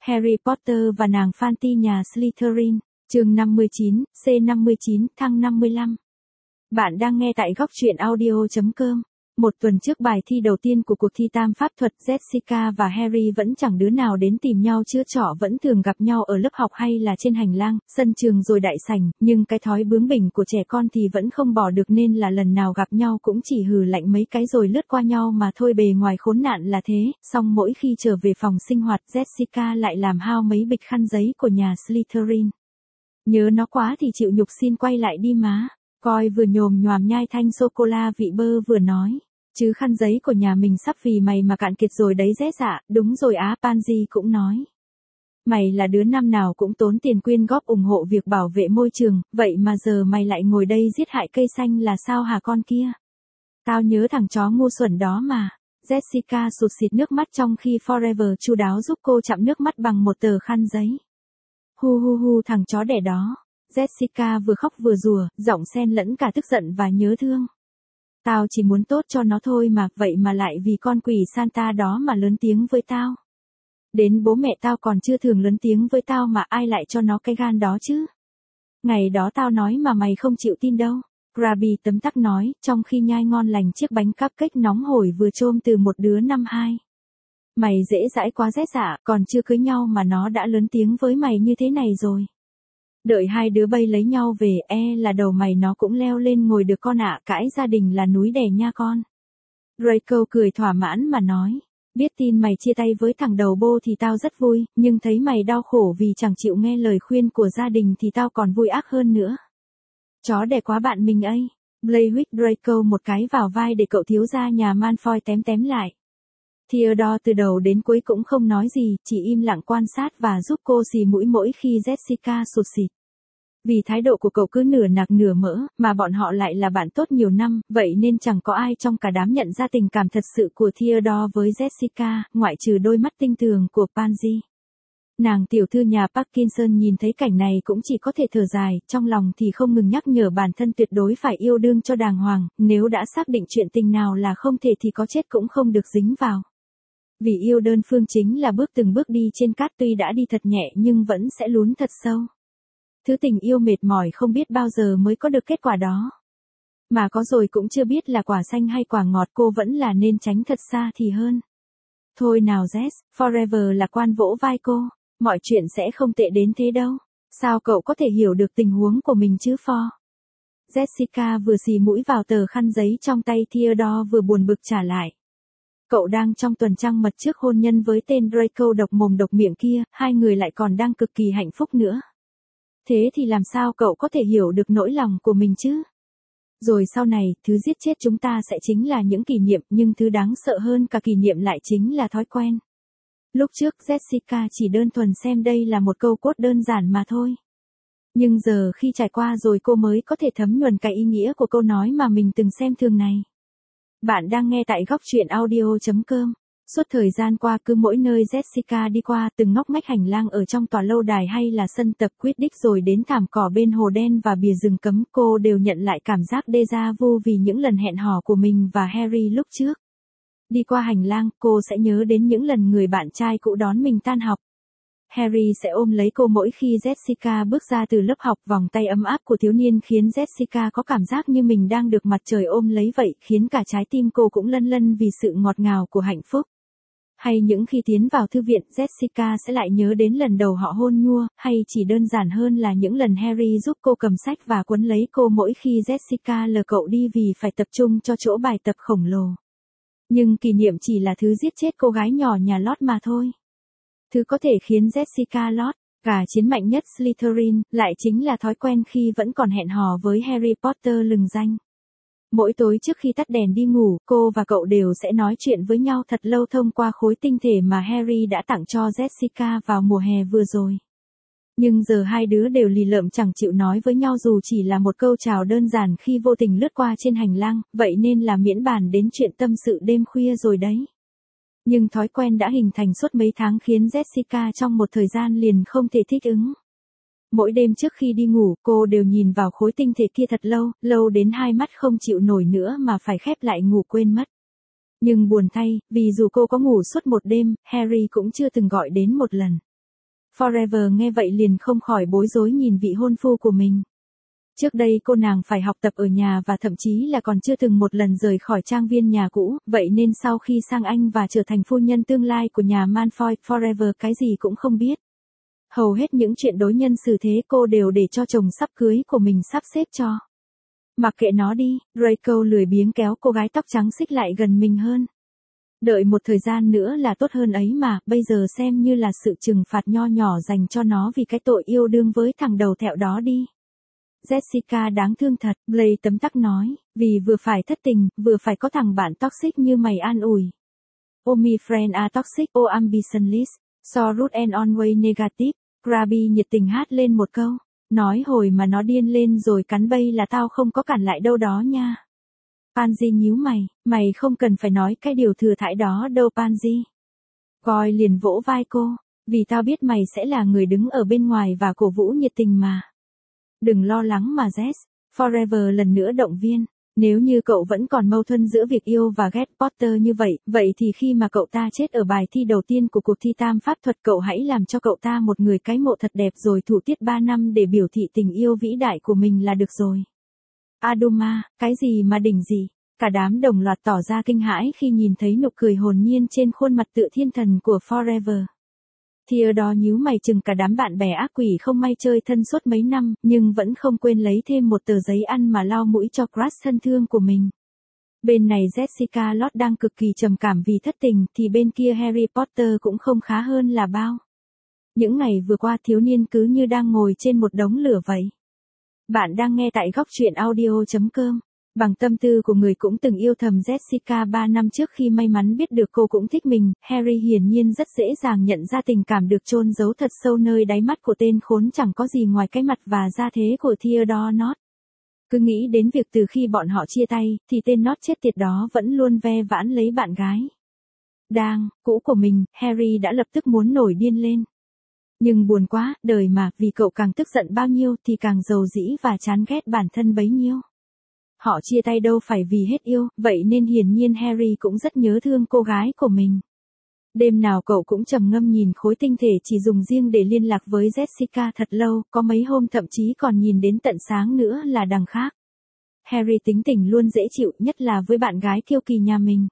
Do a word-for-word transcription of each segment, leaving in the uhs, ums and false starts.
Harry Potter và nàng Fanty nhà Slytherin, chương năm mươi chín, C năm mươi chín, thăng năm mươi lăm. Bạn đang nghe tại góc truyện audio chấm com. Một tuần trước bài thi đầu tiên của cuộc thi tam pháp thuật, Jessica và Harry vẫn chẳng đứa nào đến tìm nhau chữa trọ, vẫn thường gặp nhau ở lớp học hay là trên hành lang, sân trường rồi đại sảnh, nhưng cái thói bướng bỉnh của trẻ con thì vẫn không bỏ được nên là lần nào gặp nhau cũng chỉ hừ lạnh mấy cái rồi lướt qua nhau mà thôi. Bề ngoài khốn nạn là thế, song mỗi khi trở về phòng sinh hoạt, Jessica lại làm hao mấy bịch khăn giấy của nhà Slytherin. Nhớ nó quá thì chịu nhục xin quay lại đi má. Coi vừa nhồm nhoàm nhai thanh sô-cô-la vị bơ vừa nói. Chứ khăn giấy của nhà mình sắp vì mày mà cạn kiệt rồi đấy rét dạ. Đúng rồi á, Pansy cũng nói. Mày là đứa năm nào cũng tốn tiền quyên góp ủng hộ việc bảo vệ môi trường, vậy mà giờ mày lại ngồi đây giết hại cây xanh là sao hả con kia? Tao nhớ thằng chó ngu xuẩn đó mà. Jessica sụt sịt nước mắt trong khi Forever chu đáo giúp cô chặm nước mắt bằng một tờ khăn giấy. Hu hu hu, thằng chó đẻ đó. Jessica vừa khóc vừa rủa, giọng xen lẫn cả tức giận và nhớ thương. Tao chỉ muốn tốt cho nó thôi mà, vậy mà lại vì con quỷ Santa đó mà lớn tiếng với tao. Đến bố mẹ tao còn chưa thường lớn tiếng với tao mà ai lại cho nó cái gan đó chứ. Ngày đó tao nói mà mày không chịu tin đâu. Grabby tấm tắc nói, trong khi nhai ngon lành chiếc bánh cupcake nóng hổi vừa chôm từ một đứa năm hai. Mày dễ dãi quá rét dạ, còn chưa cưới nhau mà nó đã lớn tiếng với mày như thế này rồi. Đợi hai đứa bay lấy nhau về, e là đầu mày nó cũng leo lên ngồi được con ạ, cãi gia đình là núi đè nha con. Draco cười thỏa mãn mà nói, biết tin mày chia tay với thằng đầu bô thì tao rất vui, nhưng thấy mày đau khổ vì chẳng chịu nghe lời khuyên của gia đình thì tao còn vui ác hơn nữa. Chó đẻ quá bạn mình ấy. Blair huých Draco một cái vào vai để cậu thiếu gia nhà Malfoy tém tém lại. Theodore từ đầu đến cuối cũng không nói gì, chỉ im lặng quan sát và giúp cô xì mũi mỗi khi Jessica sụt sịt. Vì thái độ của cậu cứ nửa nạc nửa mỡ, mà bọn họ lại là bạn tốt nhiều năm, vậy nên chẳng có ai trong cả đám nhận ra tình cảm thật sự của Theodore với Jessica, ngoại trừ đôi mắt tinh tường của Pansy. Nàng tiểu thư nhà Parkinson nhìn thấy cảnh này cũng chỉ có thể thở dài, trong lòng thì không ngừng nhắc nhở bản thân tuyệt đối phải yêu đương cho đàng hoàng, nếu đã xác định chuyện tình nào là không thể thì có chết cũng không được dính vào. Vì yêu đơn phương chính là bước từng bước đi trên cát, tuy đã đi thật nhẹ nhưng vẫn sẽ lún thật sâu. Thứ tình yêu mệt mỏi không biết bao giờ mới có được kết quả đó. Mà có rồi cũng chưa biết là quả xanh hay quả ngọt, cô vẫn là nên tránh thật xa thì hơn. Thôi nào Jess, Forever lạc quan vỗ vai cô, mọi chuyện sẽ không tệ đến thế đâu. Sao cậu có thể hiểu được tình huống của mình chứ For? Jessica vừa xì mũi vào tờ khăn giấy trong tay Theodore vừa buồn bực trả lại. Cậu đang trong tuần trăng mật trước hôn nhân với tên Draco độc mồm độc miệng kia, hai người lại còn đang cực kỳ hạnh phúc nữa. Thế thì làm sao cậu có thể hiểu được nỗi lòng của mình chứ? Rồi sau này, thứ giết chết chúng ta sẽ chính là những kỷ niệm, nhưng thứ đáng sợ hơn cả kỷ niệm lại chính là thói quen. Lúc trước Jessica chỉ đơn thuần xem đây là một câu cốt đơn giản mà thôi. Nhưng giờ khi trải qua rồi cô mới có thể thấm nhuần cái ý nghĩa của câu nói mà mình từng xem thường này. Bạn đang nghe tại góc truyện audio chấm com. Suốt thời gian qua cứ mỗi nơi Jessica đi qua, từng ngóc ngách hành lang ở trong tòa lâu đài hay là sân tập Quidditch rồi đến thảm cỏ bên hồ đen và bìa rừng cấm, cô đều nhận lại cảm giác déjà vu vì những lần hẹn hò của mình và Harry lúc trước. Đi qua hành lang, cô sẽ nhớ đến những lần người bạn trai cũ đón mình tan học. Harry sẽ ôm lấy cô mỗi khi Jessica bước ra từ lớp học, vòng tay ấm áp của thiếu niên khiến Jessica có cảm giác như mình đang được mặt trời ôm lấy vậy, khiến cả trái tim cô cũng lân lân vì sự ngọt ngào của hạnh phúc. Hay những khi tiến vào thư viện, Jessica sẽ lại nhớ đến lần đầu họ hôn nhua, hay chỉ đơn giản hơn là những lần Harry giúp cô cầm sách và quấn lấy cô mỗi khi Jessica lờ cậu đi vì phải tập trung cho chỗ bài tập khổng lồ. Nhưng kỷ niệm chỉ là thứ giết chết cô gái nhỏ nhà lót mà thôi. Thứ có thể khiến Jessica lót cả chiến mạnh nhất Slytherin, lại chính là thói quen khi vẫn còn hẹn hò với Harry Potter lừng danh. Mỗi tối trước khi tắt đèn đi ngủ, cô và cậu đều sẽ nói chuyện với nhau thật lâu thông qua khối tinh thể mà Harry đã tặng cho Jessica vào mùa hè vừa rồi. Nhưng giờ hai đứa đều lì lợm chẳng chịu nói với nhau dù chỉ là một câu chào đơn giản khi vô tình lướt qua trên hành lang, vậy nên là miễn bàn đến chuyện tâm sự đêm khuya rồi đấy. Nhưng thói quen đã hình thành suốt mấy tháng khiến Jessica trong một thời gian liền không thể thích ứng. Mỗi đêm trước khi đi ngủ, cô đều nhìn vào khối tinh thể kia thật lâu, lâu đến hai mắt không chịu nổi nữa mà phải khép lại ngủ quên mất. Nhưng buồn thay, vì dù cô có ngủ suốt một đêm, Harry cũng chưa từng gọi đến một lần. Forever nghe vậy liền không khỏi bối rối nhìn vị hôn phu của mình. Trước đây cô nàng phải học tập ở nhà và thậm chí là còn chưa từng một lần rời khỏi trang viên nhà cũ, vậy nên sau khi sang Anh và trở thành phu nhân tương lai của nhà Malfoy, Forever cái gì cũng không biết. Hầu hết những chuyện đối nhân xử thế cô đều để cho chồng sắp cưới của mình sắp xếp cho. Mặc kệ nó đi, Draco lười biếng kéo cô gái tóc trắng xích lại gần mình hơn. Đợi một thời gian nữa là tốt hơn ấy mà, bây giờ xem như là sự trừng phạt nho nhỏ dành cho nó vì cái tội yêu đương với thằng đầu thẹo đó đi. Jessica đáng thương thật, Blake tấm tắc nói, vì vừa phải thất tình, vừa phải có thằng bạn toxic như mày an ủi. Oh my friend are toxic, oh ambitionless, so rude and always negative. Krabby nhiệt tình hát lên một câu, nói hồi mà nó điên lên rồi cắn bay là tao không có cản lại đâu đó nha. Pansy nhíu mày, mày không cần phải nói cái điều thừa thãi đó đâu Pansy. Coi liền vỗ vai cô, vì tao biết mày sẽ là người đứng ở bên ngoài và cổ vũ nhiệt tình mà. Đừng lo lắng mà Jess, Forever lần nữa động viên. Nếu như cậu vẫn còn mâu thuẫn giữa việc yêu và ghét Potter như vậy, vậy thì khi mà cậu ta chết ở bài thi đầu tiên của cuộc thi tam pháp thuật cậu hãy làm cho cậu ta một người cái mộ thật đẹp rồi thủ tiết ba năm để biểu thị tình yêu vĩ đại của mình là được rồi. Aduma, cái gì mà đỉnh gì? Cả đám đồng loạt tỏ ra kinh hãi khi nhìn thấy nụ cười hồn nhiên trên khuôn mặt tựa thiên thần của Forever. Theodore nhíu mày chừng cả đám bạn bè ác quỷ không may chơi thân suốt mấy năm, nhưng vẫn không quên lấy thêm một tờ giấy ăn mà lau mũi cho crush thân thương của mình. Bên này Jessica Lott đang cực kỳ trầm cảm vì thất tình, thì bên kia Harry Potter cũng không khá hơn là bao. Những ngày vừa qua thiếu niên cứ như đang ngồi trên một đống lửa vậy. Bạn đang nghe tại góc truyện audio chấm com. Bằng tâm tư của người cũng từng yêu thầm Jessica ba năm trước khi may mắn biết được cô cũng thích mình, Harry hiển nhiên rất dễ dàng nhận ra tình cảm được chôn giấu thật sâu nơi đáy mắt của tên khốn chẳng có gì ngoài cái mặt và da thế của Theodore Nott. Cứ nghĩ đến việc từ khi bọn họ chia tay, thì tên Nott chết tiệt đó vẫn luôn ve vãn lấy bạn gái đang cũ của mình, Harry đã lập tức muốn nổi điên lên. Nhưng buồn quá, đời mà, vì cậu càng tức giận bao nhiêu thì càng dầu dĩ và chán ghét bản thân bấy nhiêu. Họ chia tay đâu phải vì hết yêu, vậy nên hiển nhiên Harry cũng rất nhớ thương cô gái của mình. Đêm nào cậu cũng trầm ngâm nhìn khối tinh thể chỉ dùng riêng để liên lạc với Jessica thật lâu, có mấy hôm thậm chí còn nhìn đến tận sáng nữa là đằng khác. Harry tính tình luôn dễ chịu, nhất là với bạn gái kiêu kỳ nhà mình.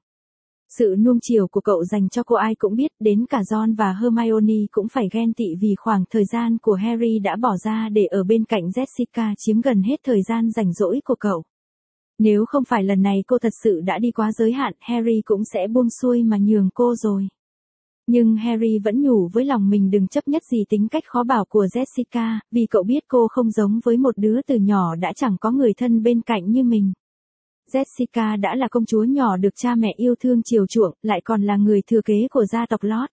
Sự nuông chiều của cậu dành cho cô ai cũng biết, đến cả Ron và Hermione cũng phải ghen tị vì khoảng thời gian của Harry đã bỏ ra để ở bên cạnh Jessica chiếm gần hết thời gian rảnh rỗi của cậu. Nếu không phải lần này cô thật sự đã đi quá giới hạn, Harry cũng sẽ buông xuôi mà nhường cô rồi. Nhưng Harry vẫn nhủ với lòng mình đừng chấp nhất gì tính cách khó bảo của Jessica, vì cậu biết cô không giống với một đứa từ nhỏ đã chẳng có người thân bên cạnh như mình. Jessica đã là công chúa nhỏ được cha mẹ yêu thương chiều chuộng, lại còn là người thừa kế của gia tộc Lott.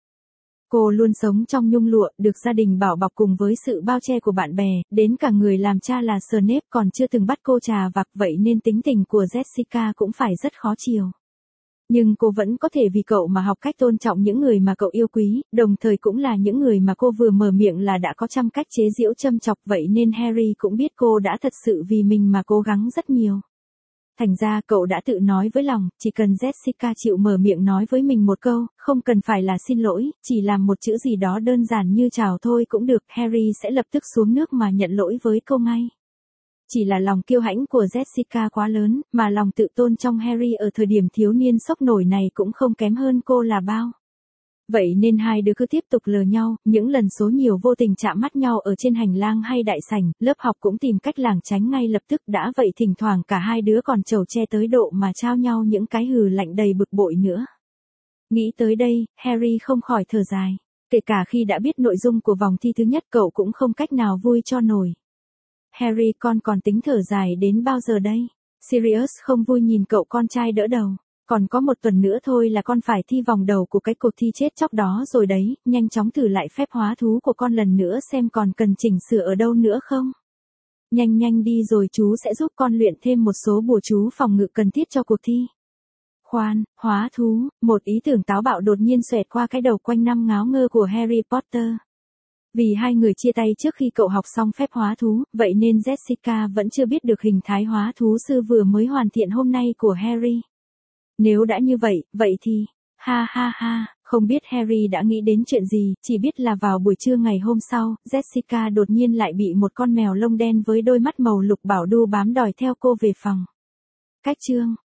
Cô luôn sống trong nhung lụa, được gia đình bảo bọc cùng với sự bao che của bạn bè, đến cả người làm cha là Snape còn chưa từng bắt cô trà vặt, vậy nên tính tình của Jessica cũng phải rất khó chiều. Nhưng cô vẫn có thể vì cậu mà học cách tôn trọng những người mà cậu yêu quý, đồng thời cũng là những người mà cô vừa mở miệng là đã có trăm cách chế giễu châm chọc, vậy nên Harry cũng biết cô đã thật sự vì mình mà cố gắng rất nhiều. Thành ra cậu đã tự nói với lòng, chỉ cần Jessica chịu mở miệng nói với mình một câu, không cần phải là xin lỗi, chỉ làm một chữ gì đó đơn giản như chào thôi cũng được, Harry sẽ lập tức xuống nước mà nhận lỗi với cô ngay. Chỉ là lòng kiêu hãnh của Jessica quá lớn, mà lòng tự tôn trong Harry ở thời điểm thiếu niên sốc nổi này cũng không kém hơn cô là bao. Vậy nên hai đứa cứ tiếp tục lờ nhau, những lần số nhiều vô tình chạm mắt nhau ở trên hành lang hay đại sảnh, lớp học cũng tìm cách lảng tránh ngay lập tức, đã vậy thỉnh thoảng cả hai đứa còn chầu che tới độ mà trao nhau những cái hừ lạnh đầy bực bội nữa. Nghĩ tới đây, Harry không khỏi thở dài. Kể cả khi đã biết nội dung của vòng thi thứ nhất cậu cũng không cách nào vui cho nổi. Harry con còn tính thở dài đến bao giờ đây? Sirius không vui nhìn cậu con trai đỡ đầu. Còn có một tuần nữa thôi là con phải thi vòng đầu của cái cuộc thi chết chóc đó rồi đấy, nhanh chóng thử lại phép hóa thú của con lần nữa xem còn cần chỉnh sửa ở đâu nữa không. Nhanh nhanh đi rồi chú sẽ giúp con luyện thêm một số bùa chú phòng ngự cần thiết cho cuộc thi. Khoan, hóa thú, một ý tưởng táo bạo đột nhiên xoẹt qua cái đầu quanh năm ngáo ngơ của Harry Potter. Vì hai người chia tay trước khi cậu học xong phép hóa thú, vậy nên Jessica vẫn chưa biết được hình thái hóa thú sư vừa mới hoàn thiện hôm nay của Harry. Nếu đã như vậy, vậy thì, ha ha ha, Không biết Harry đã nghĩ đến chuyện gì, chỉ biết là vào buổi trưa ngày hôm sau, Jessica đột nhiên lại bị một con mèo lông đen với đôi mắt màu lục bảo đu bám đòi theo cô về phòng. Cách chương